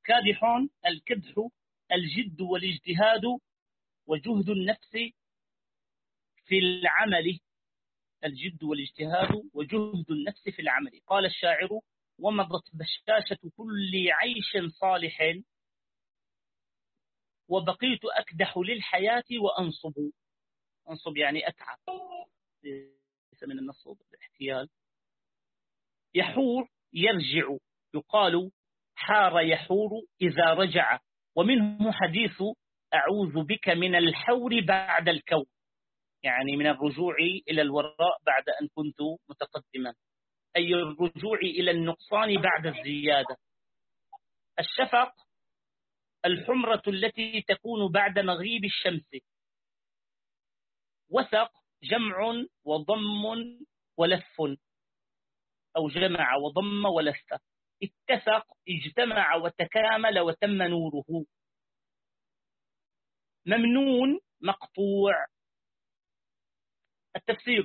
كادح الكدح الجد والاجتهاد وجهد النفس في العمل. الجد والاجتهاد وجهد النفس في العمل. قال الشاعر: ومضت بشاشة كل عيش صالح وبقيت أكدح للحياة وأنصب. أنصب يعني أتعب، ليس من النصب الاحتيال. يحور يرجع، يقال حار يحور إذا رجع، ومنه حديث أعوذ بك من الحور بعد الكون، يعني من الرجوع إلى الوراء بعد أن كنت متقدما، أي الرجوع إلى النقصان بعد الزيادة. الشفق الحمرة التي تكون بعد مغيب الشمس. وثق جمع وضم ولف، أو جمع وضم ولف. اتسق اجتمع وتكامل وتم نوره. ممنون مقطوع. التفسير: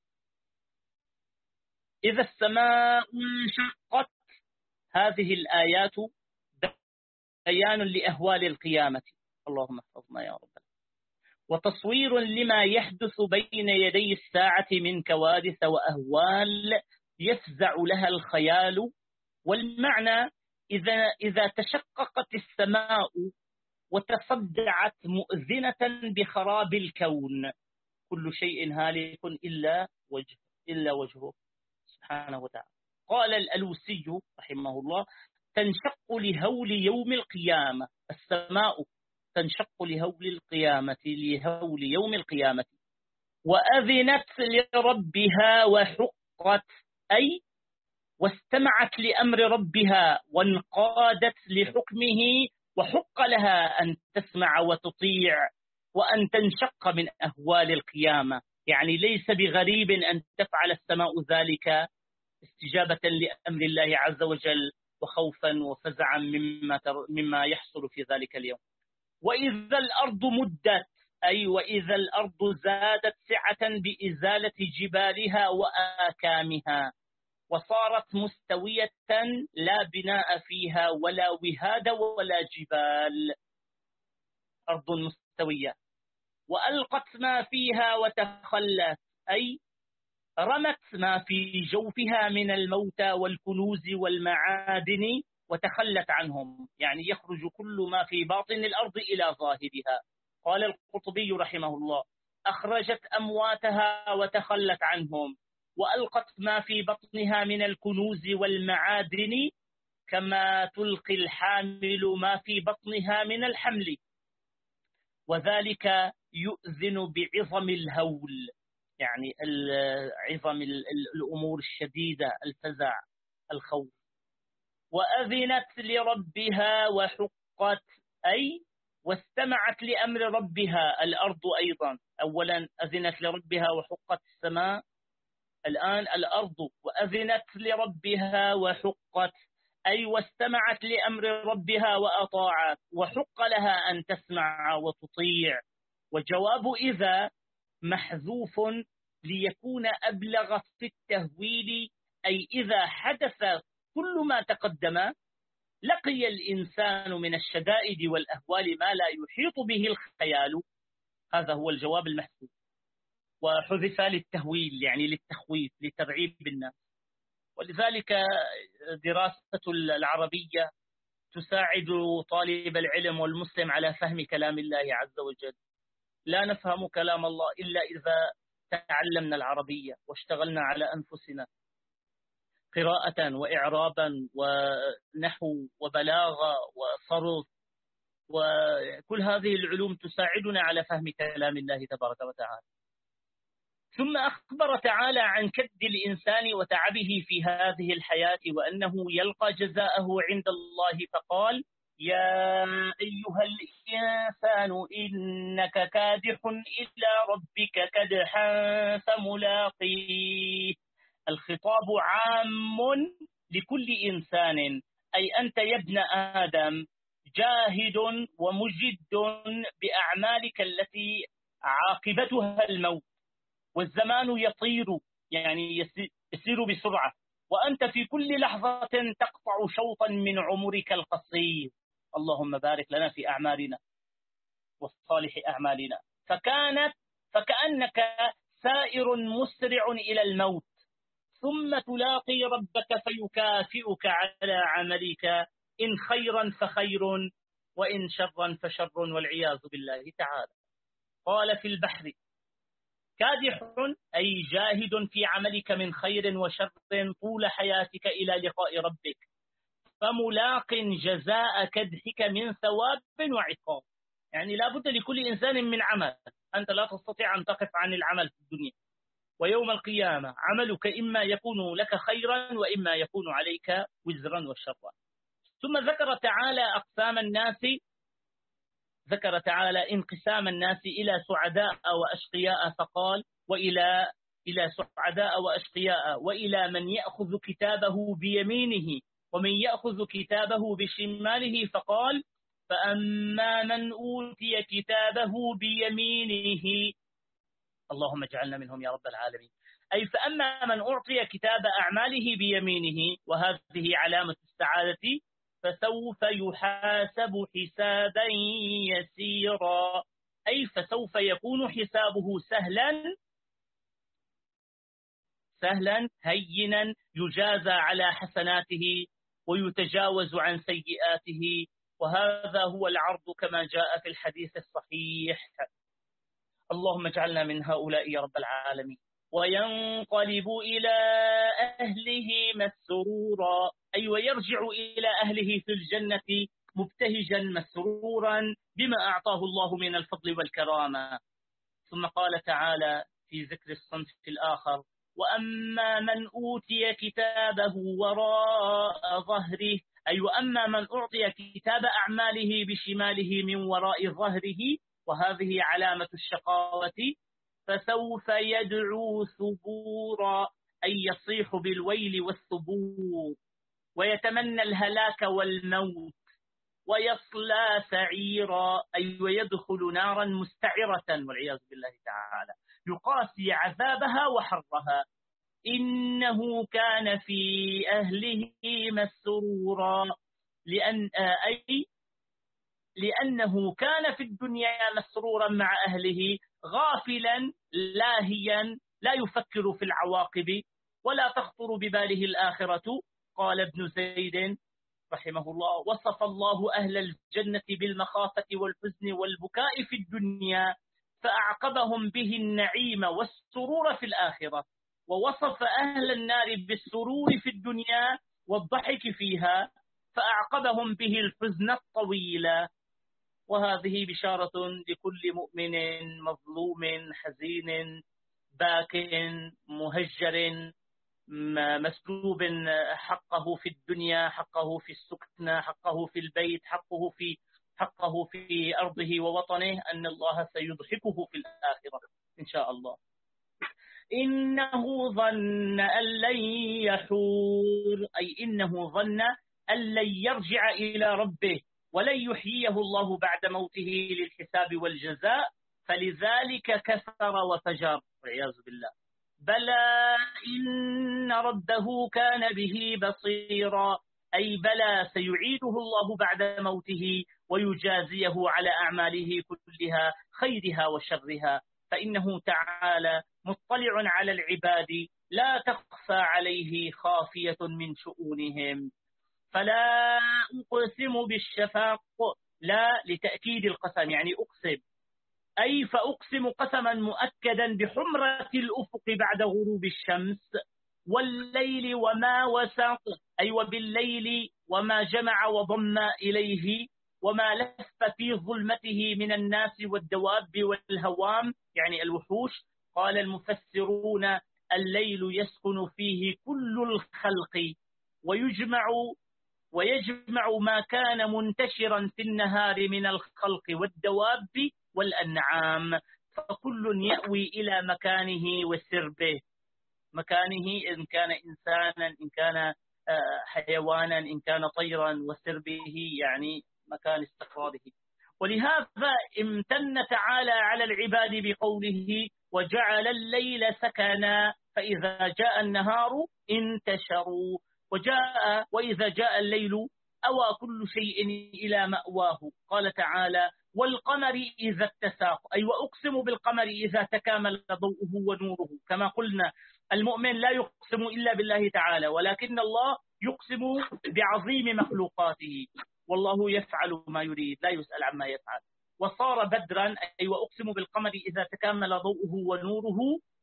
إذا السماء انشقت. هذه الآيات بيان لأهوال القيامة، اللهم احفظنا يا رب، وتصوير لما يحدث بين يدي الساعة من كوارث وأهوال يفزع لها الخيال. والمعنى: إذا تشققت السماء وتصدعت مؤذنة بخراب الكون، كل شيء هالك إلا وجهه سبحانه وتعالى. قال الألوسي رحمه الله: تنشق لهول يوم القيامة. السماء تنشق لهول يوم القيامة. وأذنت لربها وحقت، أي واستمعت لأمر ربها وانقادت لحكمه، وحق لها أن تسمع وتطيع وأن تنشق من أهوال القيامة. يعني ليس بغريب أن تفعل السماء ذلك استجابة لأمر الله عز وجل، وخوفا وفزعا مما يحصل في ذلك اليوم. وإذا الأرض مدت، أي وإذا الأرض زادت سعة بإزالة جبالها وآكامها، وصارت مستوية لا بناء فيها ولا وهاد ولا جبال. أرض مستوية. وألقت ما فيها وتخلت، أي رمت ما في جوفها من الموتى والكنوز والمعادن وتخلت عنهم، يعني يخرج كل ما في باطن الأرض إلى ظاهرها. قال القرطبي رحمه الله: أخرجت أمواتها وتخلت عنهم، وألقت ما في بطنها من الكنوز والمعادن كما تلقي الحامل ما في بطنها من الحمل، وذلك يؤذن بعظم الهول، يعني عظم الأمور الشديدة، الفزع، الخوف. وأذنت لربها وحقت، أي واستمعت لأمر ربها. الأرض أيضا، أولا أذنت لربها وحقت السماء، الآن الأرض وأذنت لربها وحقت، أي واستمعت لأمر ربها وأطاعت، وحق لها أن تسمع وتطيع. وجواب إذا محذوف ليكون أبلغ في التهويل، أي إذا حدث كل ما تقدم لقي الإنسان من الشدائد والأهوال ما لا يحيط به الخيال. هذا هو الجواب المحذوف، وحذف للتهويل يعني للتخويف، لترعيب الناس. ولذلك دراسة العربية تساعد طالب العلم والمسلم على فهم كلام الله عز وجل. لا نفهم كلام الله إلا إذا تعلمنا العربية واشتغلنا على أنفسنا قراءة وإعرابا ونحو وبلاغة وصرف، وكل هذه العلوم تساعدنا على فهم كلام الله تبارك وتعالى. ثم أخبر تعالى عن كد الإنسان وتعبه في هذه الحياة، وأنه يلقى جزاءه عند الله، فقال: يا أيها الإنسان إنك كادح إلى ربك كدحا فملاقيه. الخطاب عام لكل إنسان، أي أنت يا ابن آدم جاهد ومجد بأعمالك التي عاقبتها الموت. والزمان يطير، يعني يسير بسرعة، وأنت في كل لحظة تقطع شوطا من عمرك القصير. اللهم بارك لنا في أعمالنا وصالح أعمالنا. فكأنك سائر مسرع إلى الموت، ثم تلاقي ربك فيكافئك على عملك، إن خيرا فخير وإن شرا فشر، والعياذ بالله تعالى. قال في البحر: كادح أي جاهد في عملك من خير وشر طول حياتك إلى لقاء ربك، فملاق جزاء كدحك من ثواب وعقاب. يعني لا بد لكل إنسان من عمل، أنت لا تستطيع أن تقف عن العمل في الدنيا، ويوم القيامة عملك إما يكون لك خيرا وإما يكون عليك وزرا وشرا. ثم ذكر تعالى انقسام الناس إلى سعداء وأشقياء، فقال: إلى سعداء وأشقياء، وإلى من يأخذ كتابه بيمينه ومن يأخذ كتابه بشماله، فقال: فأما من أوتي كتابه بيمينه، اللهم اجعلنا منهم يا رب العالمين. أي فأما من أعطي كتاب أعماله بيمينه، وهذه علامة السعادة، فسوف يحاسب حسابا يسيرا. أي فسوف يكون حسابه سهلا هينا، يجازى على حسناته ويتجاوز عن سيئاته، وهذا هو العرض كما جاء في الحديث الصحيح. اللهم اجعلنا من هؤلاء يا رب العالمين. وينقلب إلى أهله مسرورا، أي ويرجع إلى أهله في الجنة مبتهجا مسرورا بما أعطاه الله من الفضل والكرامة. ثم قال تعالى في ذكر الصنف الآخر: وأما من أوتي كتابه وراء ظهره، أي وأما من أعطي كتاب أعماله بشماله من وراء ظهره، وهذه علامة الشقاوة، فسوف يدعو ثبورا، أي يصيح بالويل والثبور، ويتمنى الهلاك والموت، ويصلى سعيرا، أي ويدخل نارا مستعرة والعياذ بالله تعالى، يقاسي عذابها وحرها. إنه كان في أهله مسرورا، لأنه كان في الدنيا مسرورا مع أهله، غافلا لاهيا، لا يفكر في العواقب ولا تخطر بباله الآخرة. قال ابن زيد رحمه الله: وصف الله أهل الجنة بالمخافة والحزن والبكاء في الدنيا، فأعقبهم به النعيم والسرور في الآخرة، ووصف أهل النار بالسرور في الدنيا والضحك فيها، فأعقبهم به الحزن الطويل. وهذه بشارة لكل مؤمن مظلوم حزين باك مهجر مسلوب حقه في الدنيا، حقه في السكنى، حقه في البيت، حقه في أرضه ووطنه، أن الله سيضحكه في الآخرة إن شاء الله. إنه ظن أن لن يحور، أي إنه ظن أن لن يرجع إلى ربه ولن يحييه الله بعد موته للحساب والجزاء، فلذلك كفر وفجر والعياذ بالله. بلى إن ربه كان به بصيرا، أي بلى سيعيده الله بعد موته ويجازيه على أعماله كلها خيرها وشرها، فإنه تعالى مطلع على العباد لا تخفى عليه خافية من شؤونهم. فلا أقسم بالشفاق، لا لتأكيد القسم، يعني أقسم، أي فأقسم قسما مؤكدا بحمرة الأفق بعد غروب الشمس، والليل وما وسط، أي وبالليل وما جمع وضم إليه، وما لف في ظلمته من الناس والدواب والهوام، يعني الوحوش. قال المفسرون: الليل يسكن فيه كل الخلق، ويجمع ما كان منتشرا في النهار من الخلق والدواب والأنعام، فكل يأوي إلى مكانه وسربه، مكانه إن كان إنسانا، إن كان حيوانا، إن كان طيرا، وسربه يعني مكان استقراره. ولهذا امتن تعالى على العباد بقوله: وجعل الليل سكنا، فإذا جاء النهار انتشروا. وجاء وإذا جاء الليل أوى كل شيء إلى مأواه. قال تعالى والقمر إذا اتساق، أي وأقسم بالقمر إذا تكامل ضوءه ونوره. كما قلنا المؤمن لا يقسم إلا بالله تعالى، ولكن الله يقسم بعظيم مخلوقاته، والله يفعل ما يريد لا يسأل عما يفعل. وصار بدرا، أي وأقسم بالقمر إذا تكامل ضوءه ونوره،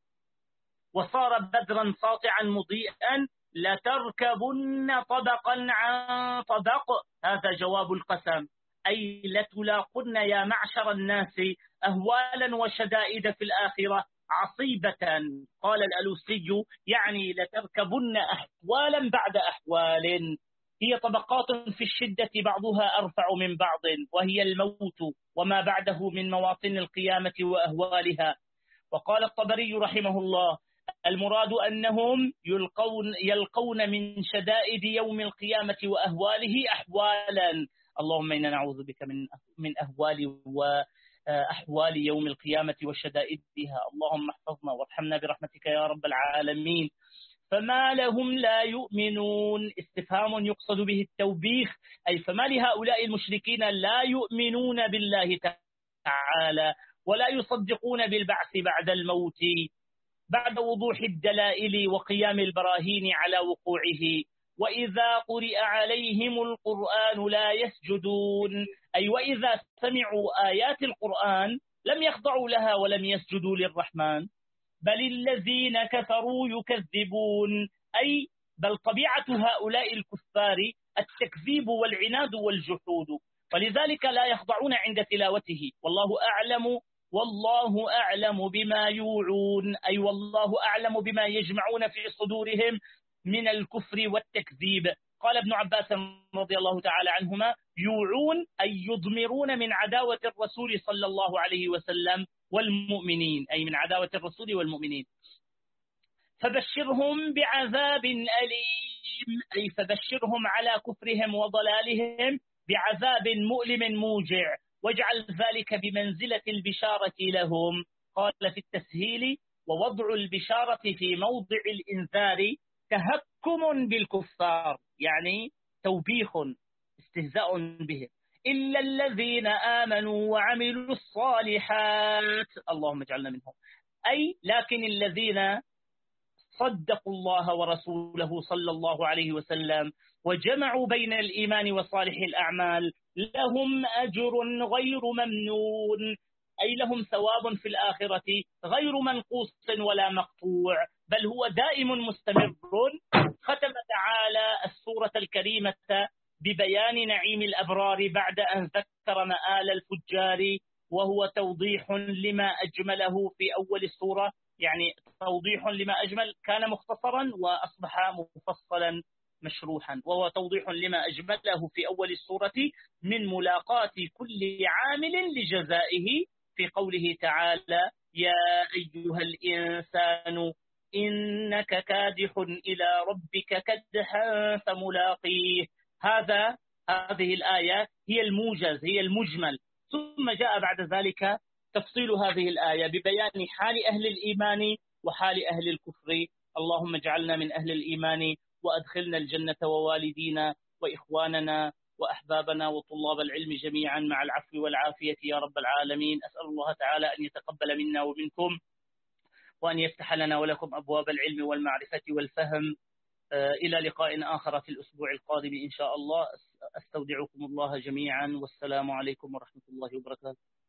وصار بدرا ساطعا مضيئا لتركبن طبقا عن طبق. هذا جواب القسم، أي لتلاقن يا معشر الناس أهوالا وشدائد في الآخرة عصيبة. قال الألوسي يعني لتركبن أحوالا بعد أحوال، هي طبقات في الشدة بعضها أرفع من بعض، وهي الموت وما بعده من مواطن القيامة وأهوالها. وقال الطبري رحمه الله المراد أنهم يلقون من شدائد يوم القيامة وأهواله أحوالا. اللهم إنا نعوذ بك من أهوال وأحوال يوم القيامة وشدائدها. اللهم احفظنا وارحمنا برحمتك يا رب العالمين. فما لهم لا يؤمنون، استفهام يقصد به التوبيخ، أي فما لهؤلاء المشركين لا يؤمنون بالله تعالى ولا يصدقون بالبعث بعد الموت بعد وضوح الدلائل وقيام البراهين على وقوعه. وإذا قرئ عليهم القرآن لا يسجدون، أي وإذا سمعوا آيات القرآن لم يخضعوا لها ولم يسجدوا للرحمن. بل الذين كفروا يكذبون، أي بل طبيعة هؤلاء الكفار التكذيب والعناد والجحود، ولذلك لا يخضعون عند تلاوته. والله أعلم بما يوعون، أي والله أعلم بما يجمعون في صدورهم من الكفر والتكذيب. قال ابن عباس رضي الله تعالى عنهما يوعون أي يضمرون من عداوة الرسول صلى الله عليه وسلم والمؤمنين، أي من عداوة الرسول والمؤمنين. فبشرهم بعذاب أليم، أي فبشرهم على كفرهم وضلالهم بعذاب مؤلم موجع، واجعل ذلك بمنزلة البشارة لهم. قال في التسهيل ووضع البشارة في موضع الإنذار تهكم بالكفار، يعني توبيخ استهزاء به. إلا الذين آمنوا وعملوا الصالحات، اللهم اجعلنا منهم، أي لكن الذين صدقوا الله ورسوله صلى الله عليه وسلم وجمعوا بين الإيمان وصالح الأعمال لهم أجر غير ممنون، أي لهم ثواب في الآخرة غير منقوص ولا مقطوع، بل هو دائم مستمر. ختم تعالى السورة الكريمة ببيان نعيم الأبرار بعد أن ذكر مآل الفجار، وهو توضيح لما أجمله في أول السورة، يعني توضيح لما أجمل كان مختصرا وأصبح مفصلا مشروحا، وهو توضيح لما أجمله في أول السورة من ملاقاة كل عامل لجزائه في قوله تعالى يا أيها الإنسان إنك كادح إلى ربك كدحا فملاقيه. هذه الآية هي الموجز، هي المجمل، ثم جاء بعد ذلك تفصيل هذه الآية ببيان حال أهل الإيمان وحال أهل الكفر. اللهم اجعلنا من أهل الإيمان وأدخلنا الجنة ووالدينا وإخواننا وأحبابنا وطلاب العلم جميعا مع العفو والعافية يا رب العالمين. أسأل الله تعالى أن يتقبل منا ومنكم، وأن يفتح لنا ولكم أبواب العلم والمعرفة والفهم. إلى لقاء آخر في الأسبوع القادم إن شاء الله. أستودعكم الله جميعا، والسلام عليكم ورحمة الله وبركاته.